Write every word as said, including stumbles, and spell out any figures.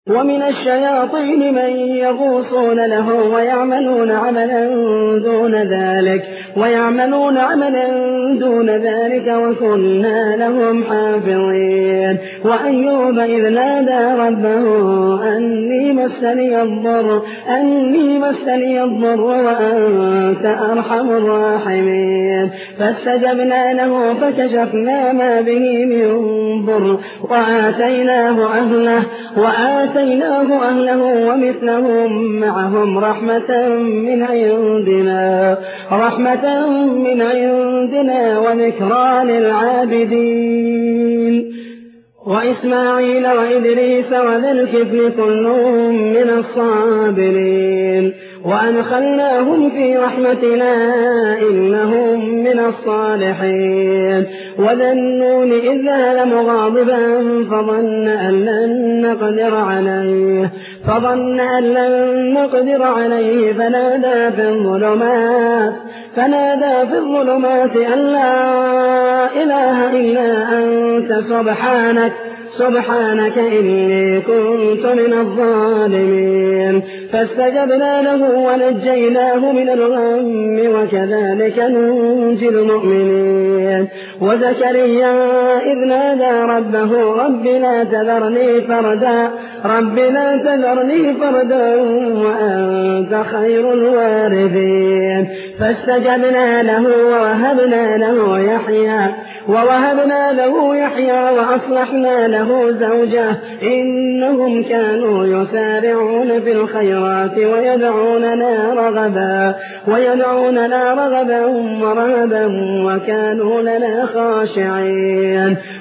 ومن الشياطين من يغوصون له ويعملون عملا دون ذلك ويعملون عملا دون ذلك وكنا لهم حافظين. وأيوب إذ نادى ربه أني مسني الضر أني مسني الضر وأنت أرحم الراحمين فاستجبنا له فكشفنا ما به من ضر وآتيناه أهله وآتيناه أهله ومثلهم معهم رحمة من عندنا رحمة من عندنا وذكرى للعابدين. وإسماعيل وإدريس وذا الكفل كل من الصابرين وأدخلناهم في رحمتنا إنهم من الصالحين. وذا النون إذ ذهب مغاضبا فظن أن لن نقدر عليه فظن أن لن نقدر عليه فنادى في الظلمات فنادى في الظلمات أن لا إله إلا أنت سبحانك سبحانك إني كنت من الظالمين فاستجبنا له ونجيناه من الغم وكذلك ننجي المؤمنين. وزكريا إذ نادى ربه رب لا تذرني فردا رب لا تذرني فردا وأنت خير الوارثين فاستجبنا له ووهبنا له يحيى ووهبنا له يحيى وأصلحنا له زوجه إنهم كانوا يسارعون في الخيرات ويدعوننا رغبا ويدعوننا رغبا ورهبا وكانوا لنا خاشعين.